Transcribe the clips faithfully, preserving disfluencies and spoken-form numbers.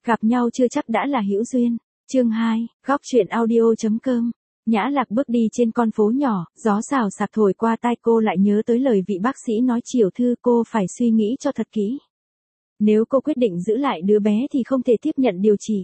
Gặp nhau chưa chắc đã là hữu duyên. Chương hai, góc truyện audio.com. Nhã Lạc bước đi trên con phố nhỏ, gió xào xạc thổi qua tai cô lại nhớ tới lời vị bác sĩ nói chiều thư cô phải suy nghĩ cho thật kỹ. Nếu cô quyết định giữ lại đứa bé thì không thể tiếp nhận điều trị.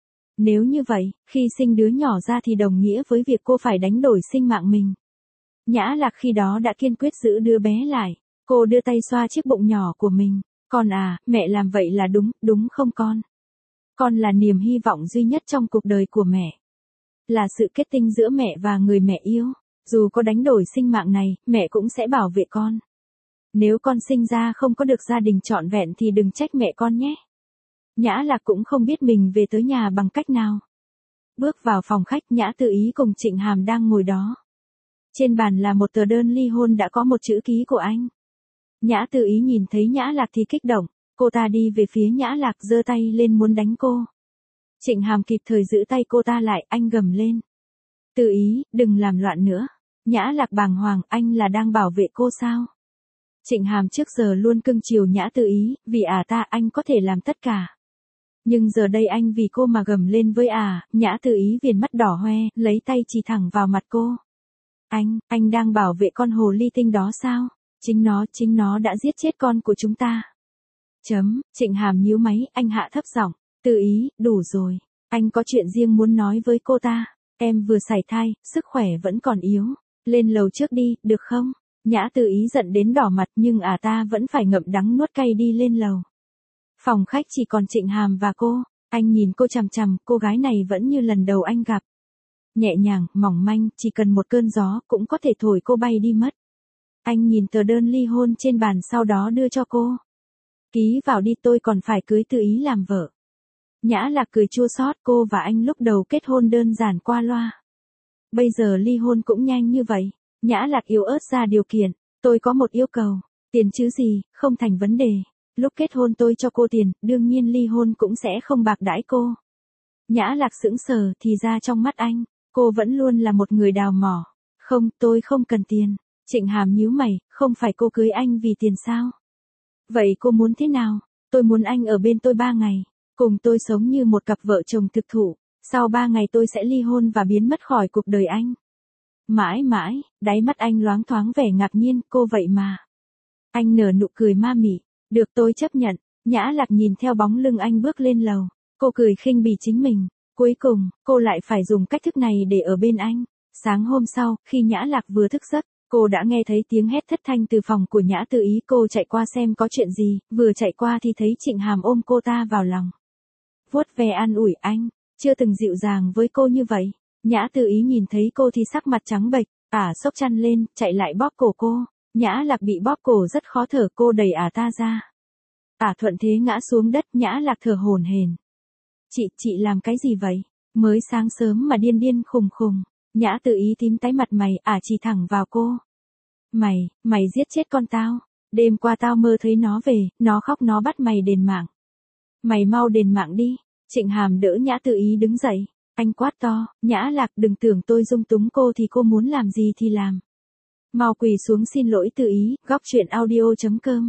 Nếu như vậy, khi sinh đứa nhỏ ra thì đồng nghĩa với việc cô phải đánh đổi sinh mạng mình. Nhã Lạc khi đó đã kiên quyết giữ đứa bé lại. Cô đưa tay xoa chiếc bụng nhỏ của mình. Con à, mẹ làm vậy là đúng, đúng không con? Con là niềm hy vọng duy nhất trong cuộc đời của mẹ. Là sự kết tinh giữa mẹ và người mẹ yêu. Dù có đánh đổi sinh mạng này, mẹ cũng sẽ bảo vệ con. Nếu con sinh ra không có được gia đình trọn vẹn thì đừng trách mẹ con nhé. Nhã Lạc cũng không biết mình về tới nhà bằng cách nào. Bước vào phòng khách, Nhã Tự Ý cùng Trịnh Hàm đang ngồi đó. Trên bàn là một tờ đơn ly hôn đã có một chữ ký của anh. Nhã Tự Ý nhìn thấy Nhã Lạc thì kích động, cô ta đi về phía Nhã Lạc giơ tay lên muốn đánh cô. Trịnh Hàm kịp thời giữ tay cô ta lại, anh gầm lên. Tự Ý, đừng làm loạn nữa. Nhã Lạc bàng hoàng, anh là đang bảo vệ cô sao? Trịnh Hàm trước giờ luôn cưng chiều Nhã Tự Ý, vì à ta anh có thể làm tất cả. Nhưng giờ đây anh vì cô mà gầm lên với à, Nhã Tự Ý viền mắt đỏ hoe, lấy tay chỉ thẳng vào mặt cô. Anh, anh đang bảo vệ con hồ ly tinh đó sao? Chính nó, chính nó đã giết chết con của chúng ta. Chấm, Trịnh Hàm nhíu máy, anh hạ thấp giọng. Tự Ý, đủ rồi. Anh có chuyện riêng muốn nói với cô ta. Em vừa sảy thai, sức khỏe vẫn còn yếu. Lên lầu trước đi, được không? Nhã Tự Ý giận đến đỏ mặt nhưng à ta vẫn phải ngậm đắng nuốt cay đi lên lầu. Phòng khách chỉ còn Trịnh Hàm và cô. Anh nhìn cô chằm chằm, cô gái này vẫn như lần đầu anh gặp. Nhẹ nhàng, mỏng manh, chỉ cần một cơn gió cũng có thể thổi cô bay đi mất. Anh nhìn tờ đơn ly hôn trên bàn sau đó đưa cho cô. Ký vào đi, tôi còn phải cưới Tự Ý làm vợ. Nhã Lạc cười chua xót, cô và anh lúc đầu kết hôn đơn giản qua loa. Bây giờ ly hôn cũng nhanh như vậy. Nhã Lạc yếu ớt ra điều kiện. Tôi có một yêu cầu. Tiền chứ gì, không thành vấn đề. Lúc kết hôn tôi cho cô tiền, đương nhiên ly hôn cũng sẽ không bạc đãi cô. Nhã Lạc sững sờ, thì ra trong mắt anh, cô vẫn luôn là một người đào mỏ. Không, tôi không cần tiền. Trịnh Hàm nhíu mày, không phải cô cưới anh vì tiền sao? Vậy cô muốn thế nào? Tôi muốn anh ở bên tôi ba ngày. Cùng tôi sống như một cặp vợ chồng thực thụ. Sau ba ngày tôi sẽ ly hôn và biến mất khỏi cuộc đời anh. Mãi mãi, đáy mắt anh loáng thoáng vẻ ngạc nhiên, cô vậy mà. Anh nở nụ cười ma mị. Được, tôi chấp nhận. Nhã Lạc nhìn theo bóng lưng anh bước lên lầu. Cô cười khinh bỉ chính mình. Cuối cùng, cô lại phải dùng cách thức này để ở bên anh. Sáng hôm sau, khi Nhã Lạc vừa thức giấc, cô đã nghe thấy tiếng hét thất thanh từ phòng của Nhã Tự Ý. Cô chạy qua xem có chuyện gì, vừa chạy qua thì thấy Trịnh Hàm ôm cô ta vào lòng. Vuốt ve an ủi anh, chưa từng dịu dàng với cô như vậy. Nhã Tự Ý nhìn thấy cô thì sắc mặt trắng bệch, ả xốc chăn lên, chạy lại bóp cổ cô. Nhã Lạc bị bóp cổ rất khó thở, cô đẩy ả ta ra. Ả thuận thế ngã xuống đất, Nhã Lạc thở hổn hển. Chị, chị làm cái gì vậy? Mới sáng sớm mà điên điên khùng khùng. Nhã Tự Ý tím tái mặt mày, ả chỉ thẳng vào cô. Mày, mày giết chết con tao. Đêm qua tao mơ thấy nó về, nó khóc nó bắt mày đền mạng. Mày mau đền mạng đi. Trịnh Hàm đỡ Nhã Tự Ý đứng dậy. Anh quát to, Nhã Lạc đừng tưởng tôi dung túng cô thì cô muốn làm gì thì làm. Mau quỳ xuống xin lỗi Tự Ý, góc truyện audio.com.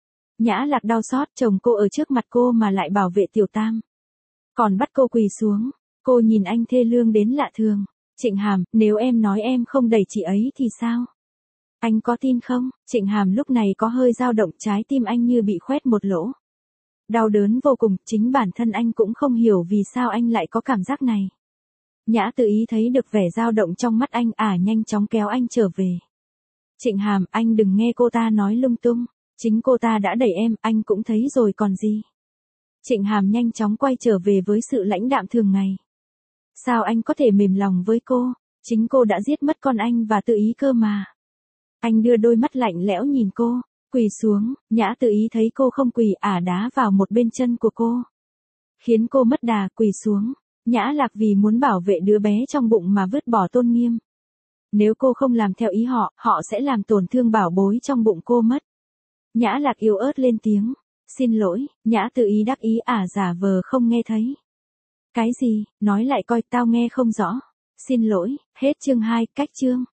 Nhã Lạc đau xót, chồng cô ở trước mặt cô mà lại bảo vệ tiểu tam. Còn bắt cô quỳ xuống, cô nhìn anh thê lương đến lạ thường. Trịnh Hàm, nếu em nói em không đẩy chị ấy thì sao? Anh có tin không? Trịnh Hàm lúc này có hơi dao động, trái tim anh như bị khoét một lỗ. Đau đớn vô cùng, chính bản thân anh cũng không hiểu vì sao anh lại có cảm giác này. Nhã Tự Ý thấy được vẻ dao động trong mắt anh, ả nhanh chóng kéo anh trở về. Trịnh Hàm, anh đừng nghe cô ta nói lung tung. Chính cô ta đã đẩy em, anh cũng thấy rồi còn gì. Trịnh Hàm nhanh chóng quay trở về với sự lãnh đạm thường ngày. Sao anh có thể mềm lòng với cô? Chính cô đã giết mất con anh và Tự Ý cơ mà. Anh đưa đôi mắt lạnh lẽo nhìn cô. Quỳ xuống. Nhã Tự Ý thấy cô không quỳ, ả đá vào một bên chân của cô. Khiến cô mất đà, quỳ xuống. Nhã Lạc vì muốn bảo vệ đứa bé trong bụng mà vứt bỏ tôn nghiêm. Nếu cô không làm theo ý họ, họ sẽ làm tổn thương bảo bối trong bụng cô mất. Nhã Lạc yếu ớt lên tiếng. Xin lỗi. Nhã Tự Ý đắc ý, ả giả vờ không nghe thấy. Cái gì? Nói lại coi, tao nghe không rõ. Xin lỗi. Hết chương hai, cách chương.